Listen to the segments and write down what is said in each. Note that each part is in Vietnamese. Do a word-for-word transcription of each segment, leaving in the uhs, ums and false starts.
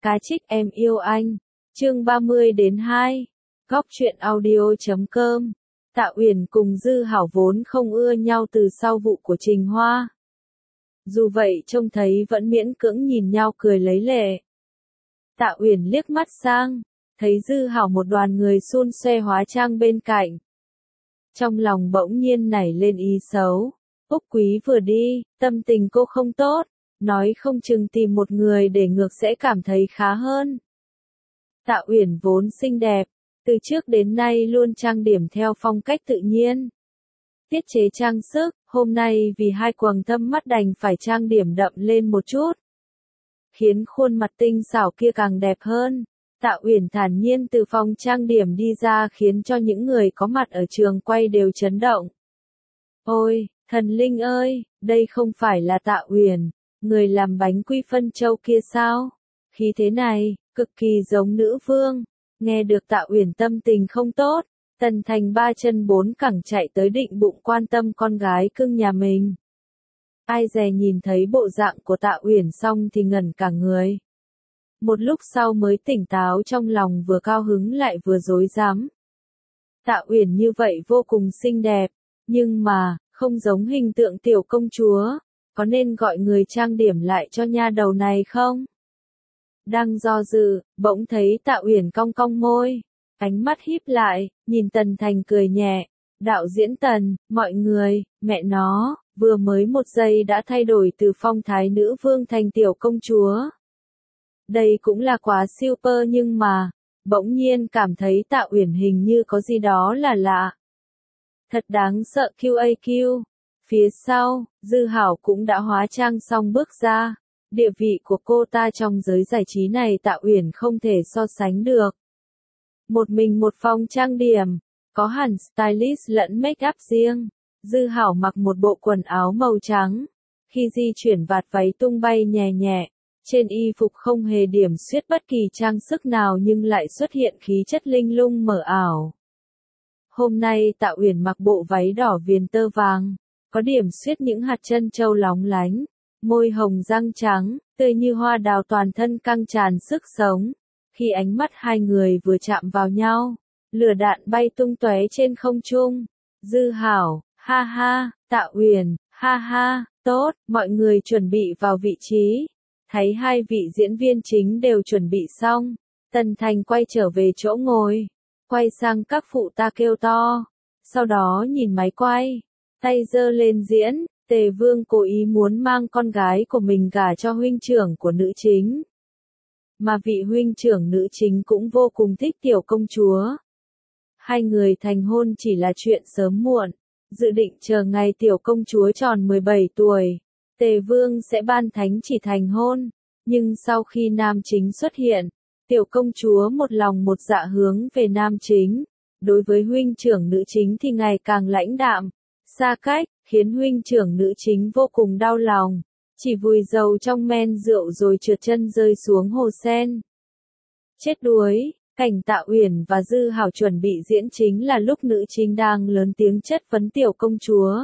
Cá trích em yêu anh. Chương ba mươi đến hai. Góc truyện audio chấm com. Tạ Uyển cùng Dư Hảo vốn không ưa nhau từ sau vụ của Trình Hoa. Dù vậy trông thấy vẫn miễn cưỡng nhìn nhau cười lấy lệ. Tạ Uyển liếc mắt sang, thấy Dư Hảo một đoàn người xun xoe hóa trang bên cạnh. Trong lòng bỗng nhiên nảy lên ý xấu. Úc Quý vừa đi, tâm tình cô không tốt, nói không chừng tìm một người để ngược sẽ cảm thấy khá hơn. Tạ Uyển vốn xinh đẹp, từ trước đến nay luôn trang điểm theo phong cách tự nhiên. Tiết chế trang sức, hôm nay vì hai quầng thâm mắt đành phải trang điểm đậm lên một chút, khiến khuôn mặt tinh xảo kia càng đẹp hơn. Tạ Uyển thản nhiên từ phòng trang điểm đi ra khiến cho những người có mặt ở trường quay đều chấn động. Ôi, thần linh ơi, đây không phải là Tạ Uyển, người làm bánh quy phân châu kia sao? Khí thế này, cực kỳ giống nữ vương. Nghe được Tạ Uyển tâm tình không tốt, Tần Thành ba chân bốn cẳng chạy tới định bụng quan tâm con gái cưng nhà mình. Ai dè nhìn thấy bộ dạng của Tạ Uyển xong thì ngẩn cả người. Một lúc sau mới tỉnh táo, trong lòng vừa cao hứng lại vừa rối rắm. Tạ Uyển như vậy vô cùng xinh đẹp, nhưng mà, không giống hình tượng tiểu công chúa, có nên gọi người trang điểm lại cho nha đầu này không? Đang do dự, bỗng thấy Tạ Uyển cong cong môi, ánh mắt híp lại, nhìn Tần Thành cười nhẹ, đạo diễn Tần, mọi người, mẹ nó, vừa mới một giây đã thay đổi từ phong thái nữ vương thành tiểu công chúa. Đây cũng là quá super nhưng mà, bỗng nhiên cảm thấy Tạ Uyển hình như có gì đó là lạ. Thật đáng sợ quy a quy. Phía sau, Dư Hảo cũng đã hóa trang xong bước ra. Địa vị của cô ta trong giới giải trí này Tạ Uyển không thể so sánh được. Một mình một phòng trang điểm, có hẳn stylist lẫn make up riêng. Dư Hảo mặc một bộ quần áo màu trắng. Khi di chuyển vạt váy tung bay nhẹ nhẹ, trên y phục không hề điểm xuyết bất kỳ trang sức nào nhưng lại xuất hiện khí chất linh lung mờ ảo. Hôm nay Tạ Uyển mặc bộ váy đỏ viền tơ vàng, có điểm xuyết những hạt trân châu lóng lánh, môi hồng răng trắng, tươi như hoa đào, toàn thân căng tràn sức sống. Khi ánh mắt hai người vừa chạm vào nhau, lửa đạn bay tung tóe trên không trung. Dư Hảo, ha ha, Tạ Uyển, ha ha, tốt, mọi người chuẩn bị vào vị trí. Thấy hai vị diễn viên chính đều chuẩn bị xong, Tần Thành quay trở về chỗ ngồi, quay sang các phụ ta kêu to, sau đó nhìn máy quay, tay giơ lên diễn. Tề Vương cố ý muốn mang con gái của mình gả cho huynh trưởng của nữ chính. Mà vị huynh trưởng nữ chính cũng vô cùng thích tiểu công chúa. Hai người thành hôn chỉ là chuyện sớm muộn, dự định chờ ngày tiểu công chúa tròn mười bảy tuổi, Tề Vương sẽ ban thánh chỉ thành hôn. Nhưng sau khi nam chính xuất hiện, tiểu công chúa một lòng một dạ hướng về nam chính. Đối với huynh trưởng nữ chính thì ngày càng lãnh đạm, xa cách, khiến huynh trưởng nữ chính vô cùng đau lòng, chỉ vùi dầu trong men rượu rồi trượt chân rơi xuống hồ sen. Chết đuối, cảnh Tạ Uyển và Dư Hảo chuẩn bị diễn chính là lúc nữ chính đang lớn tiếng chất vấn tiểu công chúa.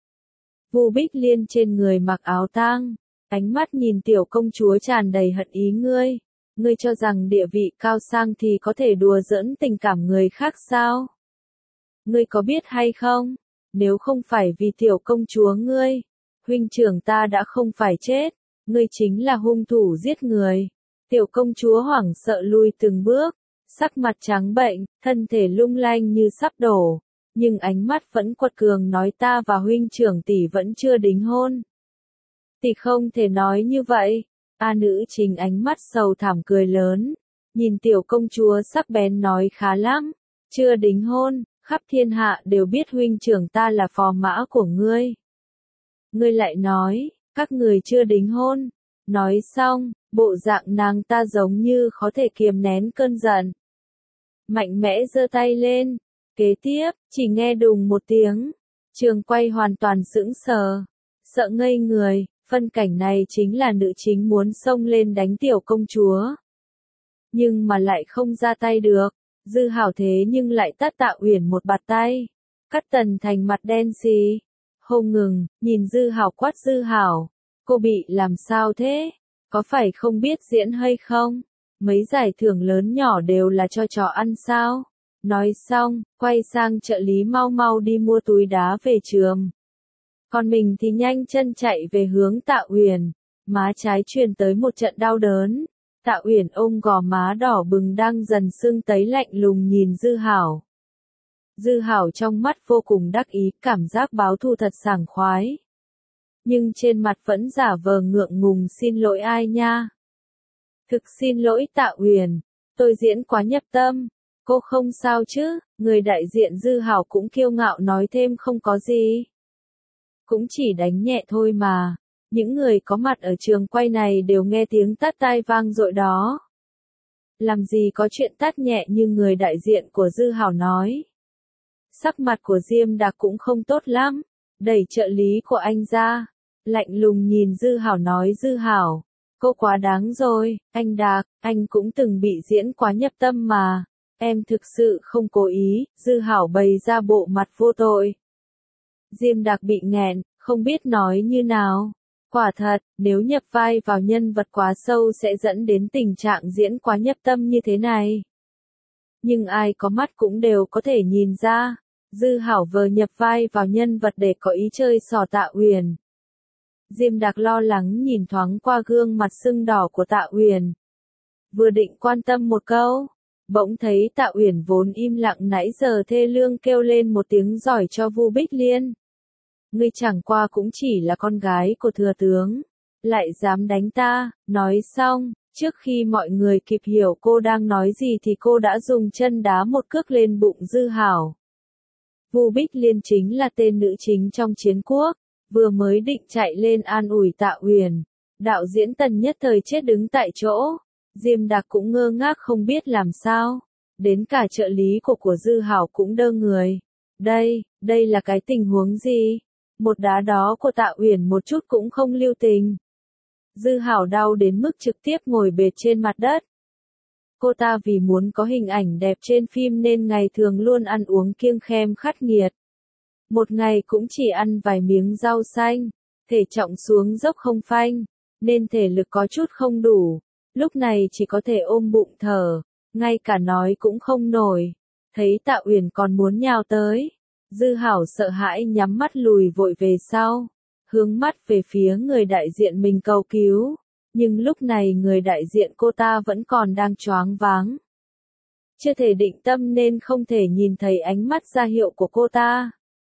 Vu Bích Liên trên người mặc áo tang, ánh mắt nhìn tiểu công chúa tràn đầy hận ý. Ngươi, ngươi cho rằng địa vị cao sang thì có thể đùa giỡn tình cảm người khác sao? Ngươi có biết hay không? Nếu không phải vì tiểu công chúa ngươi, huynh trưởng ta đã không phải chết, ngươi chính là hung thủ giết người. Tiểu công chúa hoảng sợ lùi từng bước, sắc mặt trắng bệnh, thân thể lung lay như sắp đổ, nhưng ánh mắt vẫn quật cường nói ta và huynh trưởng tỷ vẫn chưa đính hôn. Tỷ không thể nói như vậy. A nữ chính ánh mắt sầu thảm cười lớn, nhìn tiểu công chúa sắc bén nói khá lắm, chưa đính hôn. Khắp thiên hạ đều biết huynh trưởng ta là phò mã của ngươi. Ngươi lại nói, các người chưa đính hôn. Nói xong, bộ dạng nàng ta giống như khó thể kiềm nén cơn giận. Mạnh mẽ giơ tay lên. Kế tiếp, chỉ nghe đùng một tiếng. Trường quay hoàn toàn sững sờ. Sợ ngây người, phân cảnh này chính là nữ chính muốn xông lên đánh tiểu công chúa. Nhưng mà lại không ra tay được. Dư Hảo thế nhưng lại tát Tạ Uyển một bạt tay. Cắt Tần Thành mặt đen xì. Không ngừng, nhìn Dư Hảo quát Dư Hảo. Cô bị làm sao thế? Có phải không biết diễn hay không? Mấy giải thưởng lớn nhỏ đều là cho chó ăn sao? Nói xong, quay sang trợ lý mau mau đi mua túi đá về trường. Còn mình thì nhanh chân chạy về hướng Tạ Uyển, má trái truyền tới một trận đau đớn. Tạ Uyển ôm gò má đỏ bừng đang dần sưng tấy lạnh lùng nhìn Dư Hảo. Dư Hảo trong mắt vô cùng đắc ý, cảm giác báo thù thật sảng khoái. Nhưng trên mặt vẫn giả vờ ngượng ngùng xin lỗi ai nha. Thực xin lỗi Tạ Uyển, tôi diễn quá nhập tâm. Cô không sao chứ? Người đại diện Dư Hảo cũng kiêu ngạo nói thêm không có gì. Cũng chỉ đánh nhẹ thôi mà. Những người có mặt ở trường quay này đều nghe tiếng tát tai vang dội đó. Làm gì có chuyện tát nhẹ như người đại diện của Dư Hảo nói. Sắc mặt của Diêm Đạc cũng không tốt lắm, đẩy trợ lý của anh ra, lạnh lùng nhìn Dư Hảo nói Dư Hảo, cô quá đáng rồi, anh Đạc, anh cũng từng bị diễn quá nhập tâm mà, em thực sự không cố ý, Dư Hảo bày ra bộ mặt vô tội. Diêm Đạc bị nghẹn, không biết nói như nào. Quả thật, nếu nhập vai vào nhân vật quá sâu sẽ dẫn đến tình trạng diễn quá nhập tâm như thế này. Nhưng ai có mắt cũng đều có thể nhìn ra, Dư Hảo vờ nhập vai vào nhân vật để có ý chơi xỏ Tạ Uyển. Diêm Đạc lo lắng nhìn thoáng qua gương mặt sưng đỏ của Tạ Uyển. Vừa định quan tâm một câu, bỗng thấy Tạ Uyển vốn im lặng nãy giờ thê lương kêu lên một tiếng giỏi cho Vu Bích Liên. Ngươi chẳng qua cũng chỉ là con gái của thừa tướng, lại dám đánh ta, nói xong, trước khi mọi người kịp hiểu cô đang nói gì thì cô đã dùng chân đá một cước lên bụng Dư Hảo. Vu Bích Liên chính là tên nữ chính trong Chiến Quốc, vừa mới định chạy lên an ủi Tạ Uyển, đạo diễn Tần nhất thời chết đứng tại chỗ, Diêm Đạc cũng ngơ ngác không biết làm sao, đến cả trợ lý của của Dư Hảo cũng đơ người. Đây, đây là cái tình huống gì? Một đá đó của Tạ Uyển một chút cũng không lưu tình. Dư Hảo đau đến mức trực tiếp ngồi bệt trên mặt đất. Cô ta vì muốn có hình ảnh đẹp trên phim nên ngày thường luôn ăn uống kiêng khem khắt nghiệt. Một ngày cũng chỉ ăn vài miếng rau xanh, thể trọng xuống dốc không phanh, nên thể lực có chút không đủ. Lúc này chỉ có thể ôm bụng thở, ngay cả nói cũng không nổi. Thấy Tạ Uyển còn muốn nhào tới, Dư Hảo sợ hãi nhắm mắt lùi vội về sau, hướng mắt về phía người đại diện mình cầu cứu, nhưng lúc này người đại diện cô ta vẫn còn đang choáng váng. Chưa thể định tâm nên không thể nhìn thấy ánh mắt ra hiệu của cô ta.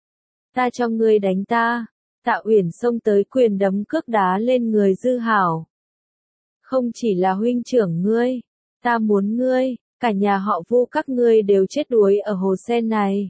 Ta cho ngươi đánh ta, Tạ Uyển xông tới quyền đấm cước đá lên người Dư Hảo. Không chỉ là huynh trưởng ngươi, ta muốn ngươi, cả nhà họ Vu các ngươi đều chết đuối ở hồ sen này.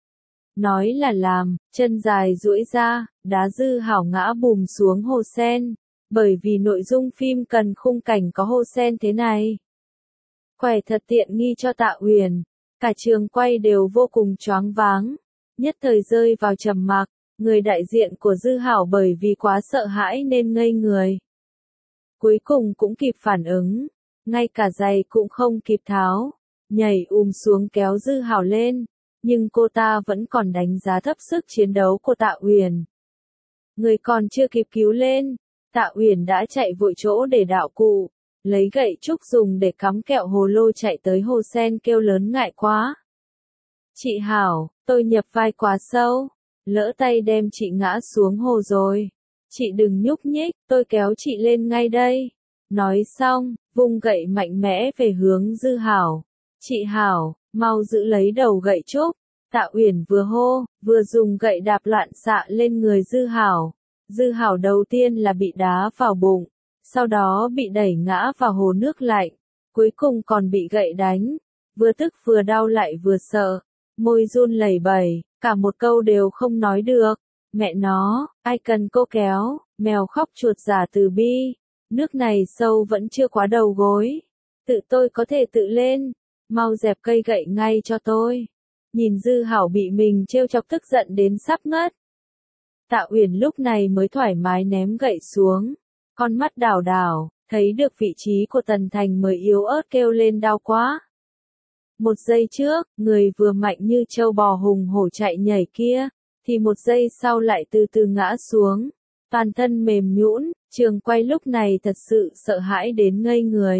Nói là làm, chân dài duỗi ra, đá Dư Hảo ngã bùm xuống hồ sen, bởi vì nội dung phim cần khung cảnh có hồ sen thế này. Quẻ thật tiện nghi cho Tạ Uyển, cả trường quay đều vô cùng choáng váng, nhất thời rơi vào trầm mặc, người đại diện của Dư Hảo bởi vì quá sợ hãi nên ngây người. Cuối cùng cũng kịp phản ứng, ngay cả giày cũng không kịp tháo, nhảy ùm xuống kéo Dư Hảo lên. Nhưng cô ta vẫn còn đánh giá thấp sức chiến đấu của Tạ Uyển. Người còn chưa kịp cứu lên, Tạ Uyển đã chạy vội chỗ để đạo cụ, lấy gậy trúc dùng để cắm kẹo hồ lô chạy tới hồ sen kêu lớn ngại quá. Chị Hảo, tôi nhập vai quá sâu, lỡ tay đem chị ngã xuống hồ rồi. Chị đừng nhúc nhích, tôi kéo chị lên ngay đây. Nói xong, vung gậy mạnh mẽ về hướng Dư Hảo. Chị Hảo, mau giữ lấy đầu gậy trúc. Tạ Uyển vừa hô, vừa dùng gậy đạp loạn xạ lên người Dư Hảo. Dư Hảo đầu tiên là bị đá vào bụng, sau đó bị đẩy ngã vào hồ nước lạnh, cuối cùng còn bị gậy đánh, vừa tức vừa đau lại vừa sợ, môi run lẩy bẩy, cả một câu đều không nói được. Mẹ nó, ai cần cô kéo, mèo khóc chuột giả từ bi, nước này sâu vẫn chưa quá đầu gối, tự tôi có thể tự lên, mau dẹp cây gậy ngay cho tôi. Nhìn Dư Hảo bị mình trêu chọc tức giận đến sắp ngất. Tạ Uyển lúc này mới thoải mái ném gậy xuống, con mắt đảo đảo, thấy được vị trí của Tần Thành mới yếu ớt kêu lên đau quá. Một giây trước, người vừa mạnh như trâu bò hùng hổ chạy nhảy kia, thì một giây sau lại từ từ ngã xuống, toàn thân mềm nhũn. Trường quay lúc này thật sự sợ hãi đến ngây người.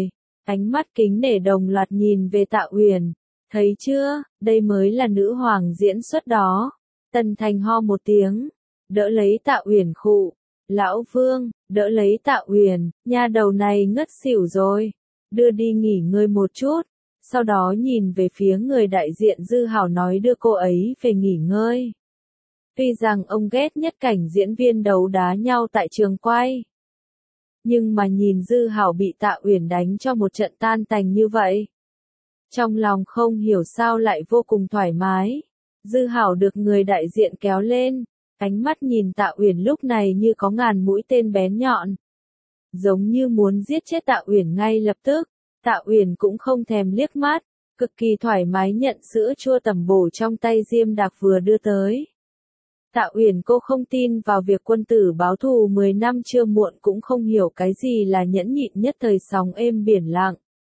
Ánh mắt kính nể đồng loạt nhìn về Tạ Uyển. Thấy chưa, đây mới là nữ hoàng diễn xuất đó. Tần Thành ho một tiếng, đỡ lấy Tạ Uyển khụ. Lão Vương, đỡ lấy Tạ Uyển, nha đầu này ngất xỉu rồi. Đưa đi nghỉ ngơi một chút. Sau đó nhìn về phía người đại diện Dư Hảo nói đưa cô ấy về nghỉ ngơi. Tuy rằng ông ghét nhất cảnh diễn viên đấu đá nhau tại trường quay. Nhưng mà nhìn Dư Hảo bị Tạ Uyển đánh cho một trận tan tành như vậy. Trong lòng không hiểu sao lại vô cùng thoải mái. Dư Hảo được người đại diện kéo lên. Ánh mắt nhìn Tạ Uyển lúc này như có ngàn mũi tên bén nhọn. Giống như muốn giết chết Tạ Uyển ngay lập tức. Tạ Uyển cũng không thèm liếc mắt. Cực kỳ thoải mái nhận sữa chua tẩm bổ trong tay Diêm Đạc vừa đưa tới. Tạ Uyển cô không tin vào việc quân tử báo thù mười năm chưa muộn cũng không hiểu cái gì là nhẫn nhịn nhất thời sóng êm biển lặng.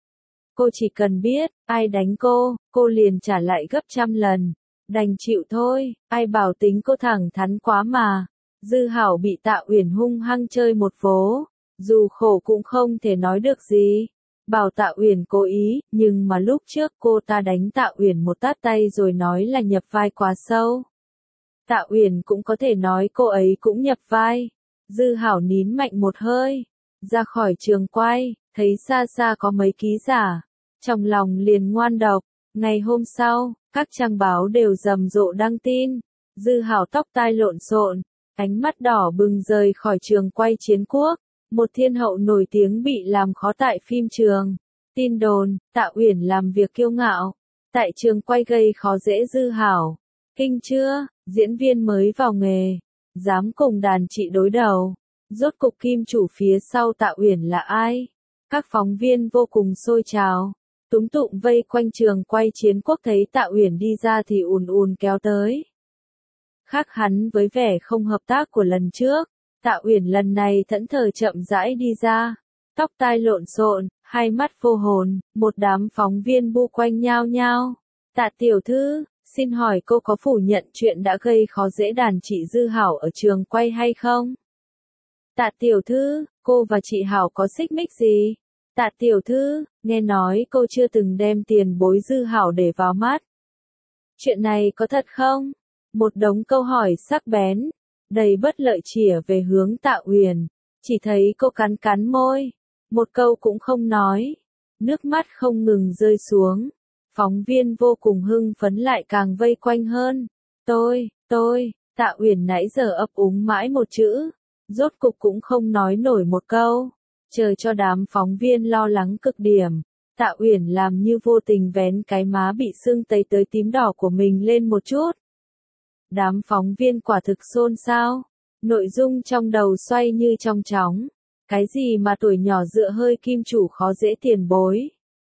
Cô chỉ cần biết, ai đánh cô, cô liền trả lại gấp trăm lần. Đành chịu thôi, ai bảo tính cô thẳng thắn quá mà. Dư Hảo bị Tạ Uyển hung hăng chơi một vố. Dù khổ cũng không thể nói được gì. Bảo Tạ Uyển cố ý, nhưng mà lúc trước cô ta đánh Tạ Uyển một tát tay rồi nói là nhập vai quá sâu. Tạ Uyển cũng có thể nói cô ấy cũng nhập vai. Dư Hảo nín mạnh một hơi, ra khỏi trường quay, thấy xa xa có mấy ký giả, trong lòng liền ngoan độc. Ngày hôm sau, các trang báo đều rầm rộ đăng tin. Dư Hảo tóc tai lộn xộn, ánh mắt đỏ bừng rời khỏi trường quay Chiến Quốc. Một thiên hậu nổi tiếng bị làm khó tại phim trường. Tin đồn, Tạ Uyển làm việc kiêu ngạo. Tại trường quay gây khó dễ Dư Hảo. Kinh chưa, diễn viên mới vào nghề. Dám cùng đàn chị đối đầu. Rốt cục kim chủ phía sau Tạ Uyển là ai? Các phóng viên vô cùng sôi trào. Túng tụng vây quanh trường quay Chiến Quốc thấy Tạ Uyển đi ra thì ùn ùn kéo tới. Khác hẳn với vẻ không hợp tác của lần trước. Tạ Uyển lần này thẫn thờ chậm rãi đi ra, tóc tai lộn xộn, hai mắt vô hồn, một đám phóng viên bu quanh nhao nhao. Tạ tiểu thư, xin hỏi cô có phủ nhận chuyện đã gây khó dễ đàn chị Dư Hảo ở trường quay hay không? Tạ tiểu thư, cô và chị Hảo có xích mích gì? Tạ tiểu thư, nghe nói cô chưa từng đem tiền bối Dư Hảo để vào mắt. Chuyện này có thật không? Một đống câu hỏi sắc bén. Đầy bất lợi chĩa về hướng Tạ Uyển, chỉ thấy cô cắn cắn môi, một câu cũng không nói, nước mắt không ngừng rơi xuống. Phóng viên vô cùng hưng phấn lại càng vây quanh hơn. Tôi, tôi, Tạ Uyển nãy giờ ấp úng mãi một chữ, rốt cục cũng không nói nổi một câu, chờ cho đám phóng viên lo lắng cực điểm. Tạ Uyển làm như vô tình vén cái má bị sưng tấy tới tím đỏ của mình lên một chút. Đám phóng viên quả thực xôn xao, nội dung trong đầu xoay như trong chóng. Cái gì mà tuổi nhỏ dựa hơi kim chủ khó dễ tiền bối?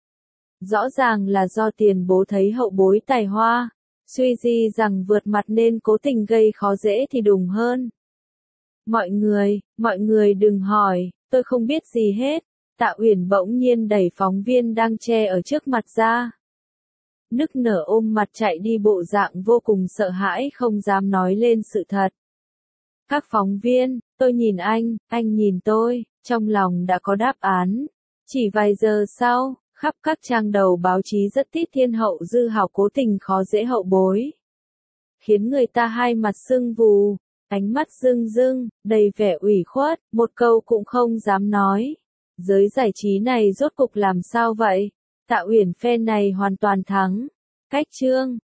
Rõ ràng là do tiền bố thấy hậu bối tài hoa, suy di rằng vượt mặt nên cố tình gây khó dễ thì đùng hơn. Mọi người, mọi người đừng hỏi, tôi không biết gì hết. Tạ Uyển bỗng nhiên đẩy phóng viên đang che ở trước mặt ra. Nức nở ôm mặt chạy đi bộ dạng vô cùng sợ hãi không dám nói lên sự thật. Các phóng viên, tôi nhìn anh, anh nhìn tôi, trong lòng đã có đáp án. Chỉ vài giờ sau, khắp các trang đầu báo chí rất tít thiên hậu Dư Hảo cố tình khó dễ hậu bối. Khiến người ta hai mặt sưng vù, ánh mắt rưng rưng, đầy vẻ ủy khuất, một câu cũng không dám nói. Giới giải trí này rốt cục làm sao vậy? Tạ Uyển phe này hoàn toàn thắng. Cách chương